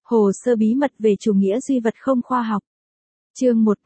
Hồ sơ bí mật về chủ nghĩa duy vật không khoa học. Chương 1,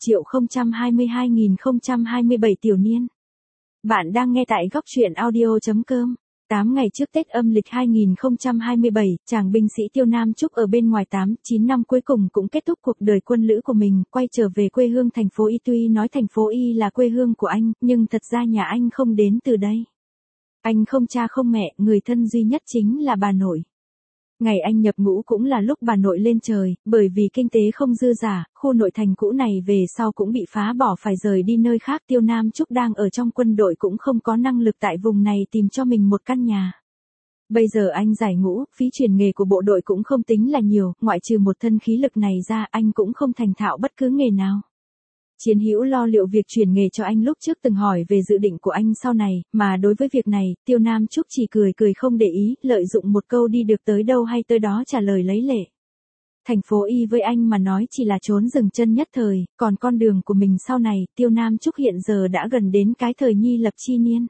11.022.027 tiểu niên. Bạn đang nghe tại góc truyện audio.com. 8 ngày trước Tết âm lịch 2027, chàng binh sĩ Tiêu Nam Trúc ở bên ngoài 8-9 năm cuối cùng cũng kết thúc cuộc đời quân lữ của mình, quay trở về quê hương thành phố Y. Tuy nói thành phố Y là quê hương của anh, nhưng thật ra nhà anh không đến từ đây. Anh không cha không mẹ, người thân duy nhất chính là bà nội. Ngày anh nhập ngũ cũng là lúc bà nội lên trời, bởi vì kinh tế không dư dả, khu nội thành cũ này về sau cũng bị phá bỏ phải rời đi nơi khác. Tiêu Nam Trúc đang ở trong quân đội cũng không có năng lực tại vùng này tìm cho mình một căn nhà. Bây giờ anh giải ngũ, phí chuyển nghề của bộ đội cũng không tính là nhiều, ngoại trừ một thân khí lực này ra anh cũng không thành thạo bất cứ nghề nào. Chiến hữu lo liệu việc chuyển nghề cho anh lúc trước từng hỏi về dự định của anh sau này, mà đối với việc này, Tiêu Nam Trúc chỉ cười không để ý, lợi dụng một câu đi được tới đâu hay tới đó trả lời lấy lệ. Thành phố Y với anh mà nói chỉ là trốn dừng chân nhất thời, còn con đường của mình sau này, Tiêu Nam Trúc hiện giờ đã gần đến cái thời nhi lập chi niên.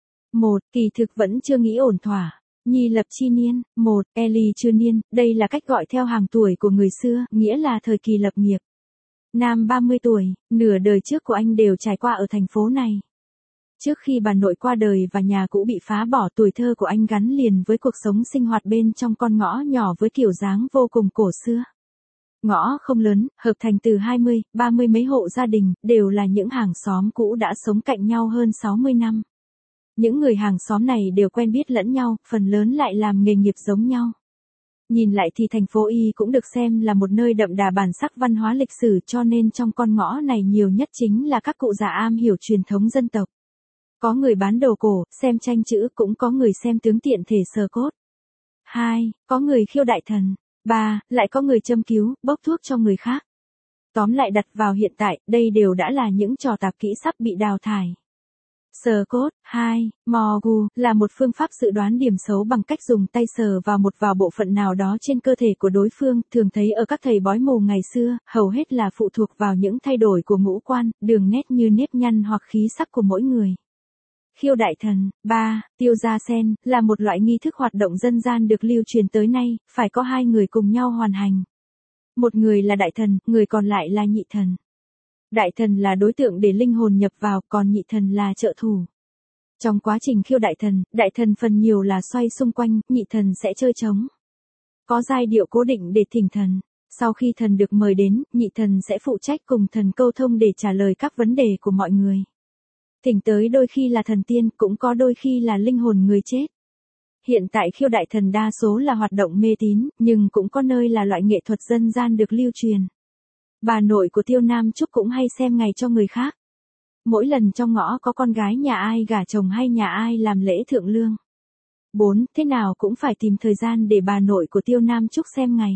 Kỳ thực vẫn chưa nghĩ ổn thỏa. Nhi lập chi niên, Eli chưa niên, đây là cách gọi theo hàng tuổi của người xưa, nghĩa là thời kỳ lập nghiệp. Nam 30 tuổi, nửa đời trước của anh đều trải qua ở thành phố này. Trước khi bà nội qua đời và nhà cũ bị phá bỏ, tuổi thơ của anh gắn liền với cuộc sống sinh hoạt bên trong con ngõ nhỏ với kiểu dáng vô cùng cổ xưa. Ngõ không lớn, hợp thành từ 20, 30 mấy hộ gia đình, đều là những hàng xóm cũ đã sống cạnh nhau hơn 60 năm. Những người hàng xóm này đều quen biết lẫn nhau, phần lớn lại làm nghề nghiệp giống nhau. Nhìn lại thì thành phố Y cũng được xem là một nơi đậm đà bản sắc văn hóa lịch sử, cho nên trong con ngõ này nhiều nhất chính là các cụ già am hiểu truyền thống dân tộc. Có người bán đồ cổ, xem tranh chữ, cũng có người xem tướng tiện thể sờ cốt. 2. Có người khiêu đại thần. 3. Lại có người châm cứu, bốc thuốc cho người khác. Tóm lại đặt vào hiện tại, đây đều đã là những trò tạp kỹ sắp bị đào thải. Sờ cốt. 2. Mogu là một phương pháp dự đoán điểm xấu bằng cách dùng tay sờ vào bộ phận nào đó trên cơ thể của đối phương, thường thấy ở các thầy bói mù ngày xưa, hầu hết là phụ thuộc vào những thay đổi của ngũ quan, đường nét như nếp nhăn hoặc khí sắc của mỗi người. Khiêu đại thần. 3. Tiêu gia sen là một loại nghi thức hoạt động dân gian được lưu truyền tới nay, phải có hai người cùng nhau hoàn hành. Một người là đại thần, người còn lại là nhị thần. Đại thần là đối tượng để linh hồn nhập vào, còn nhị thần là trợ thủ. Trong quá trình khiêu đại thần phần nhiều là xoay xung quanh, nhị thần sẽ chơi trống. Có giai điệu cố định để thỉnh thần. Sau khi thần được mời đến, nhị thần sẽ phụ trách cùng thần câu thông để trả lời các vấn đề của mọi người. Thỉnh tới đôi khi là thần tiên, cũng có đôi khi là linh hồn người chết. Hiện tại khiêu đại thần đa số là hoạt động mê tín, nhưng cũng có nơi là loại nghệ thuật dân gian được lưu truyền. Bà nội của Tiêu Nam Trúc cũng hay xem ngày cho người khác. Mỗi lần trong ngõ có con gái nhà ai gả chồng hay nhà ai làm lễ thượng lương. 4. Thế nào cũng phải tìm thời gian để bà nội của Tiêu Nam Trúc xem ngày.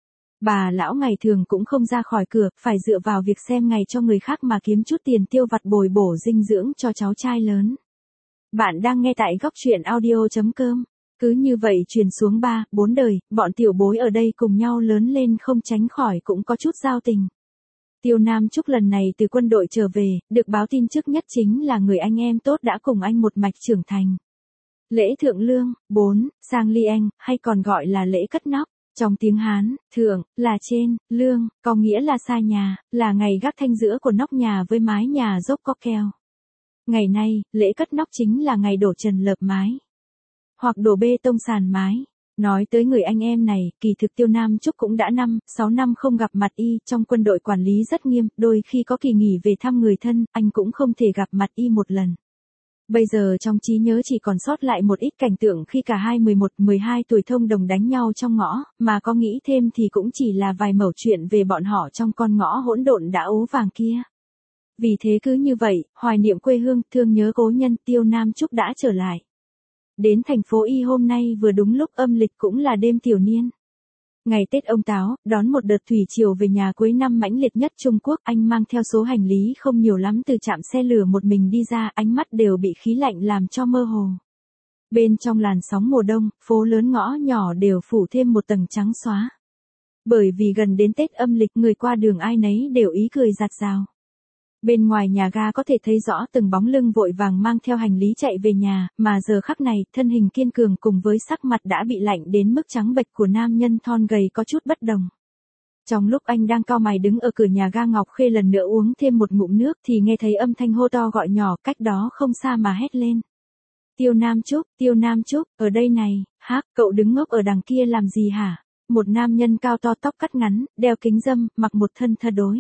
Bà lão ngày thường cũng không ra khỏi cửa, phải dựa vào việc xem ngày cho người khác mà kiếm chút tiền tiêu vặt bồi bổ dinh dưỡng cho cháu trai lớn. Bạn đang nghe tại góc truyện audio.com. Cứ như vậy truyền xuống 3-4 đời, bọn tiểu bối ở đây cùng nhau lớn lên không tránh khỏi cũng có chút giao tình. Tiêu Nam Trúc lần này từ quân đội trở về, được báo tin trước nhất chính là người anh em tốt đã cùng anh một mạch trưởng thành. Lễ thượng lương. 4. Sang liêng, hay còn gọi là lễ cất nóc. Trong tiếng Hán, thượng là trên, lương có nghĩa là xa nhà, là ngày gác thanh giữa của nóc nhà với mái nhà dốc có keo. Ngày nay, lễ cất nóc chính là ngày đổ trần lợp mái, hoặc đổ bê tông sàn mái. Nói tới người anh em này, kỳ thực Tiêu Nam Trúc cũng đã 5-6 năm không gặp mặt y, trong quân đội quản lý rất nghiêm, đôi khi có kỳ nghỉ về thăm người thân, anh cũng không thể gặp mặt y một lần. Bây giờ trong trí nhớ chỉ còn sót lại một ít cảnh tượng khi cả hai 11-12 tuổi thông đồng đánh nhau trong ngõ, mà có nghĩ thêm thì cũng chỉ là vài mẩu chuyện về bọn họ trong con ngõ hỗn độn đã ố vàng kia. Vì thế cứ như vậy, hoài niệm quê hương, thương nhớ cố nhân, Tiêu Nam Trúc đã trở lại. Đến thành phố Y hôm nay vừa đúng lúc âm lịch cũng là đêm tiểu niên. Ngày Tết ông Táo, đón một đợt thủy triều về nhà cuối năm mãnh liệt nhất Trung Quốc, anh mang theo số hành lý không nhiều lắm từ trạm xe lửa một mình đi ra, ánh mắt đều bị khí lạnh làm cho mơ hồ. Bên trong làn sóng mùa đông, phố lớn ngõ nhỏ đều phủ thêm một tầng trắng xóa. Bởi vì gần đến Tết âm lịch, người qua đường ai nấy đều ý cười rạt rào. Bên ngoài nhà ga có thể thấy rõ từng bóng lưng vội vàng mang theo hành lý chạy về nhà, mà giờ khắc này, thân hình kiên cường cùng với sắc mặt đã bị lạnh đến mức trắng bệch của nam nhân thon gầy có chút bất đồng. Trong lúc anh đang cau mày đứng ở cửa nhà ga Ngọc Khê lần nữa uống thêm một ngụm nước thì nghe thấy âm thanh hô to gọi nhỏ cách đó không xa mà hét lên. Tiêu Nam Trúc, ở đây này, hác, cậu đứng ngốc ở đằng kia làm gì hả? Một nam nhân cao to tóc cắt ngắn, đeo kính râm, mặc một thân thơ đối.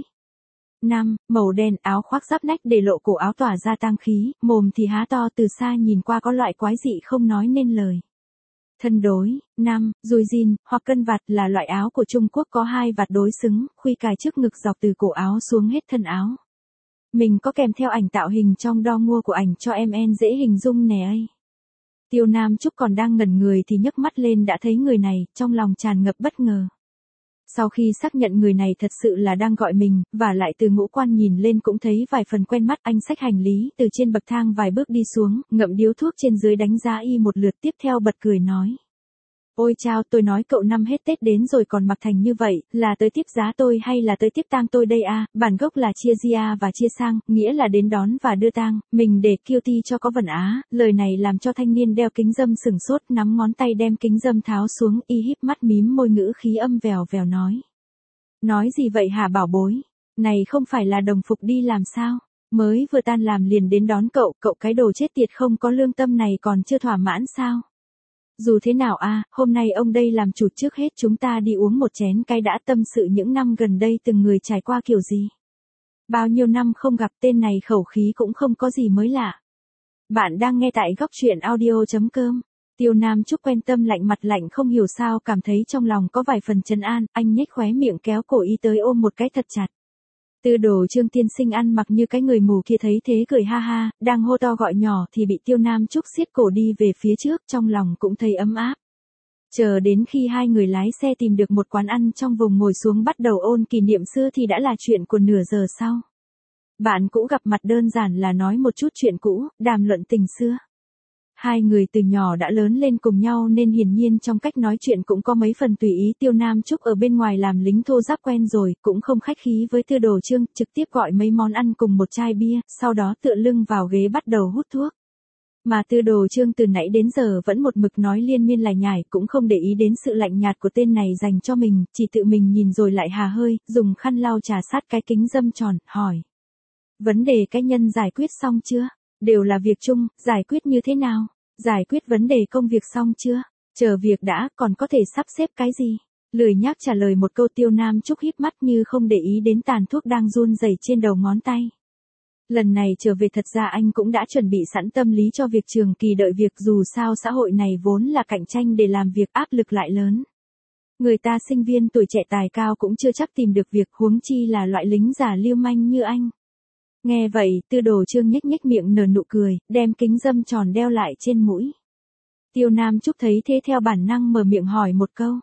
Nam, màu đen, áo khoác giáp nách để lộ cổ áo tỏa ra tang khí, mồm thì há to từ xa nhìn qua có loại quái dị không nói nên lời. Thân đối, nam, dùi jean, hoặc cân vạt là loại áo của Trung Quốc có hai vạt đối xứng, khuy cài trước ngực dọc từ cổ áo xuống hết thân áo. Mình có kèm theo ảnh tạo hình trong đo mua của ảnh cho em dễ hình dung nè ấy. Tiêu Nam Trúc còn đang ngẩn người thì nhấc mắt lên đã thấy người này, trong lòng tràn ngập bất ngờ. Sau khi xác nhận người này thật sự là đang gọi mình, và lại từ ngũ quan nhìn lên cũng thấy vài phần quen mắt, anh xách hành lý từ trên bậc thang vài bước đi xuống, ngậm điếu thuốc trên dưới đánh giá y một lượt tiếp theo bật cười nói. Ôi chao, tôi nói cậu năm hết Tết đến rồi còn mặc thành như vậy, là tới tiếp giá tôi hay là tới tiếp tang tôi đây à, bản gốc là chia ria và chia sang, nghĩa là đến đón và đưa tang, mình để guilty cho có vần á, lời này làm cho thanh niên đeo kính râm sửng sốt nắm ngón tay đem kính râm tháo xuống y híp mắt mím môi ngữ khí âm vèo vèo nói. Nói gì vậy hả bảo bối, này không phải là đồng phục đi làm sao, mới vừa tan làm liền đến đón cậu, cậu cái đồ chết tiệt không có lương tâm này còn chưa thỏa mãn sao? Dù thế nào hôm nay ông đây làm chủ trước hết chúng ta đi uống một chén cái đã tâm sự những năm gần đây từng người trải qua kiểu gì. Bao nhiêu năm không gặp tên này khẩu khí cũng không có gì mới lạ. Bạn đang nghe tại góc truyện audio.com. Tiêu Nam Trúc quen tâm lạnh mặt lạnh không hiểu sao cảm thấy trong lòng có vài phần trấn an, anh nhếch khóe miệng kéo cổ y tới ôm một cái thật chặt. Tư Đồ Trương tiên sinh ăn mặc như cái người mù kia thấy thế cười ha ha, đang hô to gọi nhỏ thì bị Tiêu Nam Trúc siết cổ đi về phía trước, trong lòng cũng thấy ấm áp. Chờ đến khi hai người lái xe tìm được một quán ăn trong vùng ngồi xuống bắt đầu ôn kỷ niệm xưa thì đã là chuyện của nửa giờ sau. Bạn cũ gặp mặt đơn giản là nói một chút chuyện cũ, đàm luận tình xưa. Hai người từ nhỏ đã lớn lên cùng nhau nên hiển nhiên trong cách nói chuyện cũng có mấy phần tùy ý. Tiêu Nam Trúc ở bên ngoài làm lính thô giáp quen rồi, cũng không khách khí với Tư Đồ Trương, trực tiếp gọi mấy món ăn cùng một chai bia, sau đó tựa lưng vào ghế bắt đầu hút thuốc. Mà Tư Đồ Trương từ nãy đến giờ vẫn một mực nói liên miên lải nhải, cũng không để ý đến sự lạnh nhạt của tên này dành cho mình, chỉ tự mình nhìn rồi lại hà hơi, dùng khăn lau trà sát cái kính râm tròn, hỏi. Vấn đề cá nhân giải quyết xong chưa? Đều là việc chung, giải quyết như thế nào? Giải quyết vấn đề công việc xong chưa? Chờ việc đã, còn có thể sắp xếp cái gì? Lười nhác trả lời một câu. Tiêu Nam Trúc híp mắt như không để ý đến tàn thuốc đang run rẩy trên đầu ngón tay. Lần này trở về thật ra anh cũng đã chuẩn bị sẵn tâm lý cho việc trường kỳ đợi việc, dù sao xã hội này vốn là cạnh tranh để làm việc, áp lực lại lớn. Người ta sinh viên tuổi trẻ tài cao cũng chưa chắc tìm được việc, huống chi là loại lính già lưu manh như anh. Nghe vậy, Tư Đồ Trương nhếch nhếch miệng nở nụ cười, đem kính râm tròn đeo lại trên mũi. Tiêu Nam Trúc thấy thế theo bản năng mở miệng hỏi một câu.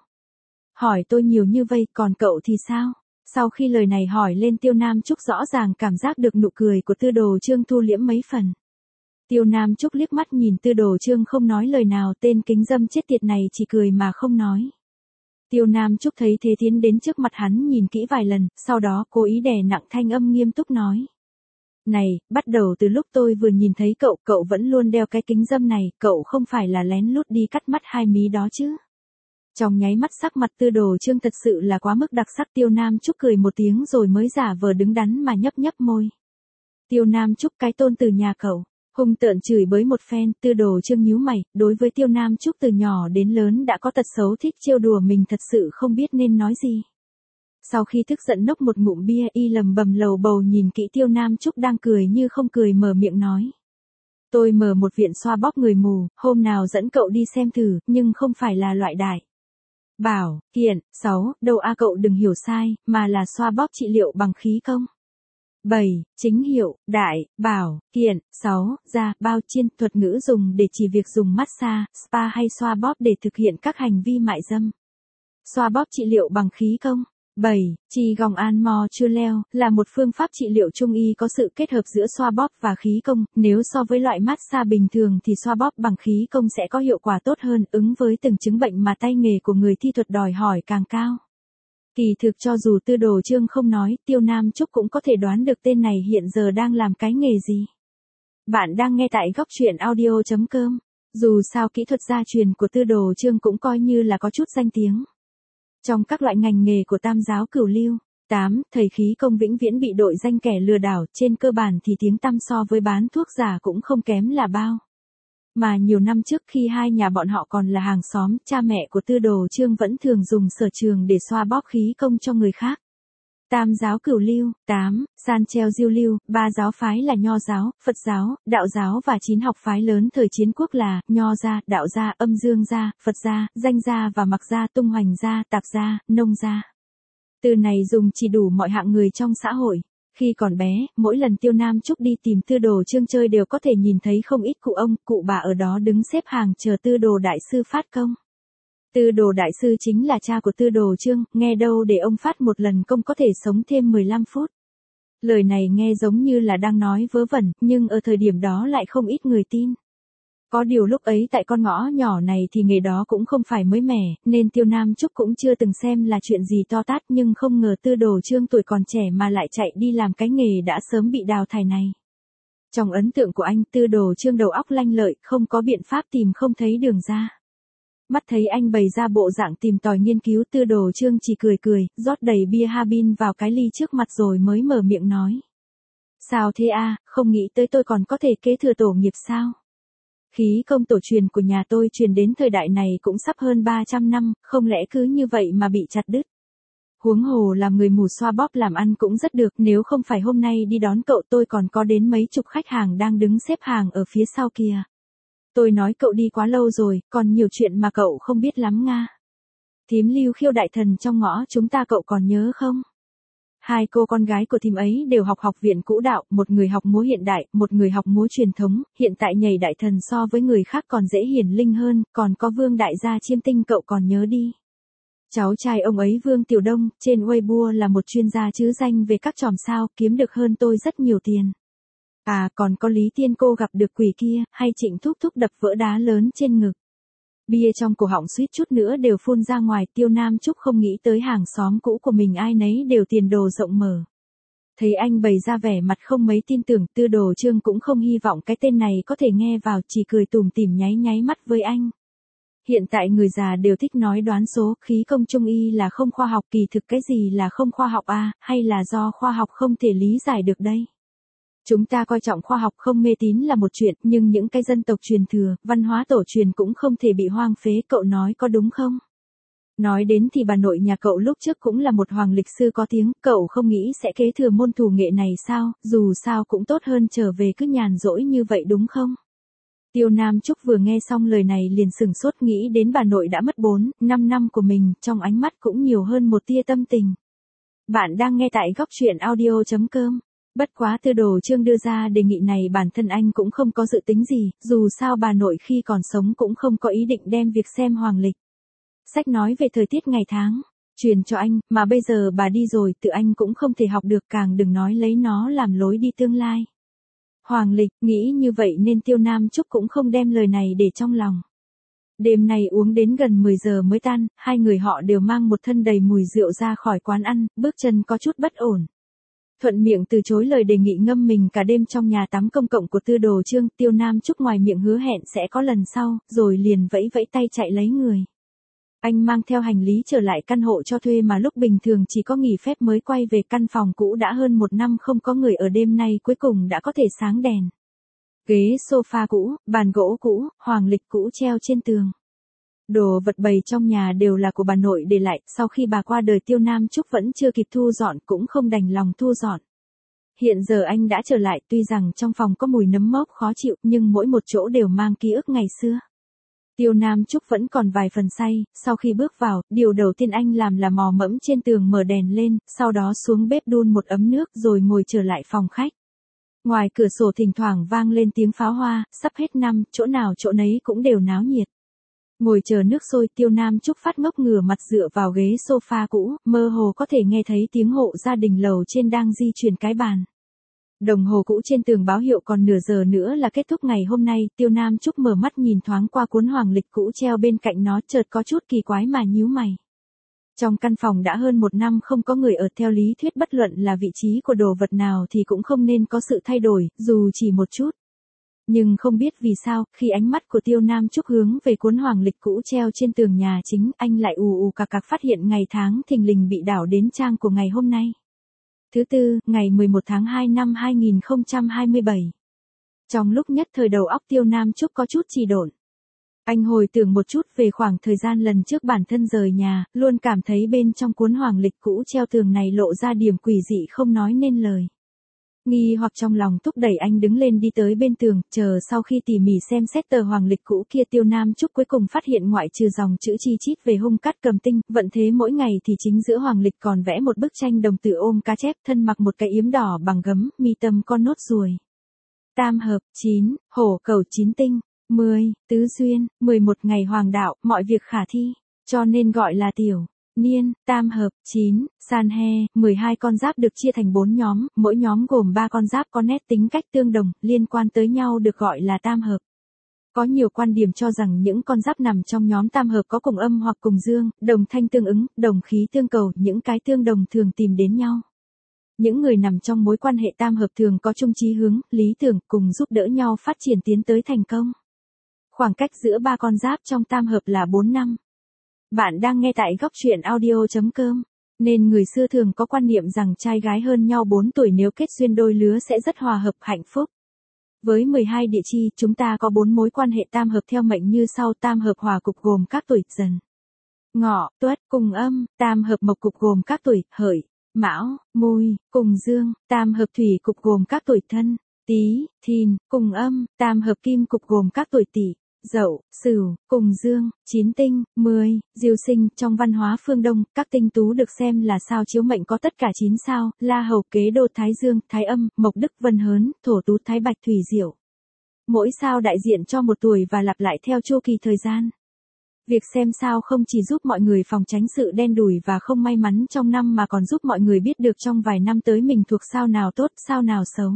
Hỏi tôi nhiều như vậy, còn cậu thì sao? Sau khi lời này hỏi lên, Tiêu Nam Trúc rõ ràng cảm giác được nụ cười của Tư Đồ Trương thu liễm mấy phần. Tiêu Nam Trúc liếc mắt nhìn Tư Đồ Trương không nói lời nào, tên kính râm chết tiệt này chỉ cười mà không nói. Tiêu Nam Trúc thấy thế tiến đến trước mặt hắn nhìn kỹ vài lần, sau đó cố ý đè nặng thanh âm nghiêm túc nói. Này, bắt đầu từ lúc tôi vừa nhìn thấy cậu vẫn luôn đeo cái kính râm này, cậu không phải là lén lút đi cắt mắt hai mí đó chứ? Trong nháy mắt sắc mặt Tư Đồ Trương thật sự là quá mức đặc sắc. Tiêu Nam Trúc cười một tiếng rồi mới giả vờ đứng đắn mà nhấp nhấp môi. Tiêu Nam Trúc, cái tôn từ nhà cậu, hung tợn chửi bới một phen. Tư Đồ Trương nhíu mày, đối với Tiêu Nam Trúc từ nhỏ đến lớn đã có tật xấu thích trêu đùa mình, thật sự không biết nên nói gì. Sau khi tức giận nốc một ngụm bia, y lầm bầm lầu bầu nhìn kỹ Tiêu Nam Trúc đang cười như không cười, mở miệng nói. Tôi mở một viện xoa bóp người mù, hôm nào dẫn cậu đi xem thử, nhưng không phải là loại đại bảo kiện 6, đâu cậu đừng hiểu sai, mà là xoa bóp trị liệu bằng khí công. 7. Chính hiệu, đại, bảo, kiện 6, da, bao chiên, thuật ngữ dùng để chỉ việc dùng massage, spa hay xoa bóp để thực hiện các hành vi mại dâm. Xoa bóp trị liệu bằng khí công. 7. Chi gong an mo chua leo, là một phương pháp trị liệu trung y có sự kết hợp giữa xoa bóp và khí công, nếu so với loại massage bình thường thì xoa bóp bằng khí công sẽ có hiệu quả tốt hơn, ứng với từng chứng bệnh mà tay nghề của người thi thuật đòi hỏi càng cao. Kỳ thực cho dù Tư Đồ Chương không nói, Tiêu Nam Trúc cũng có thể đoán được tên này hiện giờ đang làm cái nghề gì. Bạn đang nghe tại góc truyện audio.com. Dù sao kỹ thuật gia truyền của Tư Đồ Chương cũng coi như là có chút danh tiếng. Trong các loại ngành nghề của Tam giáo cửu lưu, 8, thầy khí công vĩnh viễn bị đội danh kẻ lừa đảo, trên cơ bản thì tiếng tăm so với bán thuốc giả cũng không kém là bao. Mà nhiều năm trước khi hai nhà bọn họ còn là hàng xóm, cha mẹ của Tư Đồ Chương vẫn thường dùng sở trường để xoa bóp khí công cho người khác. Tam giáo cửu lưu, 8, san treo diêu lưu, 3 giáo phái là Nho giáo, Phật giáo, Đạo giáo và 9 học phái lớn thời chiến quốc là Nho gia, Đạo gia, Âm Dương gia, Phật gia, Danh gia và Mặc gia, Tung Hoành gia, Tạp gia, Nông gia. Từ này dùng chỉ đủ mọi hạng người trong xã hội. Khi còn bé, mỗi lần Tiêu Nam Trúc đi tìm Tư Đồ Chương chơi đều có thể nhìn thấy không ít cụ ông, cụ bà ở đó đứng xếp hàng chờ Tư Đồ đại sư phát công. Tư Đồ đại sư chính là cha của Tư Đồ Chương, nghe đâu để ông phát một lần công có thể sống thêm 15 phút. Lời này nghe giống như là đang nói vớ vẩn, nhưng ở thời điểm đó lại không ít người tin. Có điều lúc ấy tại con ngõ nhỏ này thì nghề đó cũng không phải mới mẻ, nên Tiêu Nam Trúc cũng chưa từng xem là chuyện gì to tát, nhưng không ngờ Tư Đồ Chương tuổi còn trẻ mà lại chạy đi làm cái nghề đã sớm bị đào thải này. Trong ấn tượng của anh, Tư Đồ Chương đầu óc lanh lợi, không có biện pháp tìm không thấy đường ra. Mắt thấy anh bày ra bộ dạng tìm tòi nghiên cứu, Tư Đồ Chương chỉ cười cười, rót đầy bia Harbin vào cái ly trước mặt rồi mới mở miệng nói. Sao thế a, không nghĩ tới tôi còn có thể kế thừa tổ nghiệp sao? Khí công tổ truyền của nhà tôi truyền đến thời đại này cũng sắp hơn 300 năm, không lẽ cứ như vậy mà bị chặt đứt. Huống hồ làm người mù xoa bóp làm ăn cũng rất được, nếu không phải hôm nay đi đón cậu tôi còn có đến mấy chục khách hàng đang đứng xếp hàng ở phía sau kia. Tôi nói cậu đi quá lâu rồi, còn nhiều chuyện mà cậu không biết lắm nga. Thím Lưu Khiêu đại thần trong ngõ chúng ta cậu còn nhớ không? Hai cô con gái của thím ấy đều học học viện Cũ Đạo, một người học múa hiện đại, một người học múa truyền thống, hiện tại nhảy đại thần so với người khác còn dễ hiển linh hơn, còn có Vương đại gia Chiêm Tinh cậu còn nhớ đi. Cháu trai ông ấy Vương Tiểu Đông, trên Weibo là một chuyên gia chứ danh về các chòm sao, kiếm được hơn tôi rất nhiều tiền. À còn có Lý Tiên Cô gặp được quỷ kia, hay Trịnh Thúc Thúc đập vỡ đá lớn trên ngực. Bia trong cổ họng suýt chút nữa đều phun ra ngoài, Tiêu Nam Trúc không nghĩ tới hàng xóm cũ của mình ai nấy đều tiền đồ rộng mở. Thấy anh bày ra vẻ mặt không mấy tin tưởng, Tư Đồ Chương cũng không hy vọng cái tên này có thể nghe vào, chỉ cười tủm tỉm nháy nháy mắt với anh. Hiện tại người già đều thích nói đoán số, khí công trung y là không khoa học, kỳ thực cái gì là không khoa học à, hay là do khoa học không thể lý giải được đây? Chúng ta coi trọng khoa học không mê tín là một chuyện, nhưng những cái dân tộc truyền thừa, văn hóa tổ truyền cũng không thể bị hoang phế, cậu nói có đúng không? Nói đến thì bà nội nhà cậu lúc trước cũng là một hoàng lịch sư có tiếng, cậu không nghĩ sẽ kế thừa môn thủ nghệ này sao, dù sao cũng tốt hơn trở về cứ nhàn rỗi như vậy đúng không? Tiêu Nam Trúc vừa nghe xong lời này liền sửng sốt, nghĩ đến bà nội đã mất 4-5 năm của mình, trong ánh mắt cũng nhiều hơn một tia tâm tình. Bạn đang nghe tại góc truyện audio.com. Bất quá Tư Đồ Chương đưa ra đề nghị này bản thân anh cũng không có dự tính gì, dù sao bà nội khi còn sống cũng không có ý định đem việc xem hoàng lịch. Sách nói về thời tiết ngày tháng, truyền cho anh, mà bây giờ bà đi rồi tự anh cũng không thể học được, càng đừng nói lấy nó làm lối đi tương lai. Hoàng lịch, nghĩ như vậy nên Tiêu Nam Trúc cũng không đem lời này để trong lòng. Đêm nay uống đến gần 10 giờ mới tan, hai người họ đều mang một thân đầy mùi rượu ra khỏi quán ăn, bước chân có chút bất ổn. Thuận miệng từ chối lời đề nghị ngâm mình cả đêm trong nhà tắm công cộng của Tư Đồ Chương, Tiêu Nam Trúc ngoài miệng hứa hẹn sẽ có lần sau, rồi liền vẫy vẫy tay chạy lấy người. Anh mang theo hành lý trở lại căn hộ cho thuê mà lúc bình thường chỉ có nghỉ phép mới quay về, căn phòng cũ đã hơn 1 năm không có người ở, đêm nay cuối cùng đã có thể sáng đèn. Ghế sofa cũ, bàn gỗ cũ, hoàng lịch cũ treo trên tường. Đồ vật bày trong nhà đều là của bà nội để lại, sau khi bà qua đời Tiêu Nam Trúc vẫn chưa kịp thu dọn, cũng không đành lòng thu dọn. Hiện giờ anh đã trở lại, tuy rằng trong phòng có mùi nấm mốc khó chịu, nhưng mỗi một chỗ đều mang ký ức ngày xưa. Tiêu Nam Trúc vẫn còn vài phần say, sau khi bước vào, điều đầu tiên anh làm là mò mẫm trên tường mở đèn lên, sau đó xuống bếp đun một ấm nước rồi ngồi trở lại phòng khách. Ngoài cửa sổ thỉnh thoảng vang lên tiếng pháo hoa, sắp hết năm, chỗ nào chỗ nấy cũng đều náo nhiệt. Ngồi chờ nước sôi, Tiêu Nam Trúc phát ngốc ngửa mặt dựa vào ghế sofa cũ, mơ hồ có thể nghe thấy tiếng hộ gia đình lầu trên đang di chuyển cái bàn. Đồng hồ cũ trên tường báo hiệu còn nửa giờ nữa là kết thúc ngày hôm nay, Tiêu Nam Trúc mở mắt nhìn thoáng qua cuốn hoàng lịch cũ treo bên cạnh nó, chợt có chút kỳ quái mà nhíu mày. Trong căn phòng đã hơn 1 năm không có người ở, theo lý thuyết bất luận là vị trí của đồ vật nào thì cũng không nên có sự thay đổi, dù chỉ một chút. Nhưng không biết vì sao, khi ánh mắt của Tiêu Nam Trúc hướng về cuốn hoàng lịch cũ treo trên tường nhà chính, anh lại ù cạc cạc phát hiện ngày tháng thình lình bị đảo đến trang của ngày hôm nay. Thứ tư, ngày 11 tháng 2 năm 2027. Trong lúc nhất thời đầu óc Tiêu Nam Trúc có chút trì độn. Anh hồi tưởng một chút về khoảng thời gian lần trước bản thân rời nhà, luôn cảm thấy bên trong cuốn hoàng lịch cũ treo tường này lộ ra điểm quỷ dị không nói nên lời. Nghi hoặc trong lòng thúc đẩy anh đứng lên đi tới bên tường, chờ sau khi tỉ mỉ xem xét tờ hoàng lịch cũ kia, Tiêu Nam Trúc cuối cùng phát hiện ngoại trừ dòng chữ chi chít về hung cát cầm tinh, vận thế mỗi ngày thì chính giữa hoàng lịch còn vẽ một bức tranh đồng tử ôm cá chép, thân mặc một cái yếm đỏ bằng gấm, mi tâm con nốt ruồi. Tam hợp, 9, hổ cầu 9 tinh, 10, tứ duyên, 11 ngày hoàng đạo, mọi việc khả thi, cho nên gọi là tiểu niên. Tam hợp, 9, san he, 12 con giáp được chia thành 4 nhóm, mỗi nhóm gồm 3 con giáp có nét tính cách tương đồng, liên quan tới nhau được gọi là tam hợp. Có nhiều quan điểm cho rằng những con giáp nằm trong nhóm tam hợp có cùng âm hoặc cùng dương, đồng thanh tương ứng, đồng khí tương cầu, những cái tương đồng thường tìm đến nhau. Những người nằm trong mối quan hệ tam hợp thường có chung chí hướng, lý tưởng, cùng giúp đỡ nhau phát triển tiến tới thành công. Khoảng cách giữa 3 con giáp trong tam hợp là 4 năm. Bạn đang nghe tại góc truyện audio.com. Nên người xưa thường có quan niệm rằng trai gái hơn nhau 4 tuổi nếu kết duyên đôi lứa sẽ rất hòa hợp hạnh phúc. Với 12 địa chi, chúng ta có 4 mối quan hệ tam hợp theo mệnh như sau: tam hợp hỏa cục gồm các tuổi Dần, Ngọ, Tuất, cùng Âm; tam hợp mộc cục gồm các tuổi Hợi, Mão, Mùi, cùng Dương; tam hợp thủy cục gồm các tuổi Thân, Tý, Thìn, cùng Âm; tam hợp kim cục gồm các tuổi Tỵ, Dậu, Sửu, cùng Dương. 9 tinh, 10, diêu sinh. Trong văn hóa phương Đông, các tinh tú được xem là sao chiếu mệnh có tất cả 9 sao: La Hầu, Kế Đô, Thái Dương, Thái Âm, Mộc Đức, Vân Hớn, Thổ Tú, Thái Bạch, Thủy Diệu. Mỗi sao đại diện cho một tuổi và lặp lại theo chu kỳ thời gian. Việc xem sao không chỉ giúp mọi người phòng tránh sự đen đủi và không may mắn trong năm mà còn giúp mọi người biết được trong vài năm tới mình thuộc sao nào tốt, sao nào xấu.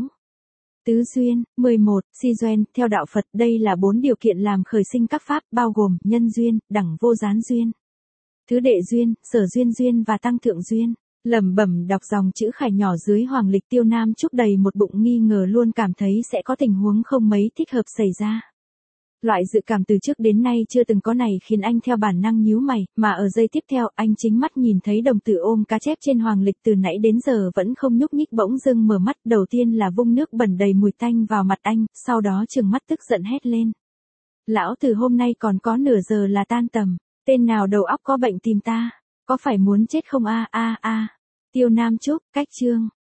Tứ duyên, 11, si duyên. Theo đạo Phật, đây là 4 điều kiện làm khởi sinh các pháp, bao gồm nhân duyên, đẳng vô gián duyên, thứ đệ duyên, sở duyên duyên và tăng thượng duyên. Lẩm bẩm đọc dòng chữ khải nhỏ dưới hoàng lịch, Tiêu Nam Trúc đầy một bụng nghi ngờ, luôn cảm thấy sẽ có tình huống không mấy thích hợp xảy ra. Loại dự cảm từ trước đến nay chưa từng có này khiến anh theo bản năng nhíu mày, mà ở giây tiếp theo, anh chính mắt nhìn thấy đồng tử ôm cá chép trên hoàng lịch từ nãy đến giờ vẫn không nhúc nhích bỗng dưng mở mắt, đầu tiên là vung nước bẩn đầy mùi tanh vào mặt anh, sau đó trừng mắt tức giận hét lên. Lão từ hôm nay còn có nửa giờ là tan tầm, tên nào đầu óc có bệnh tìm ta, có phải muốn chết không a? Tiêu Nam Trúc, cách chương.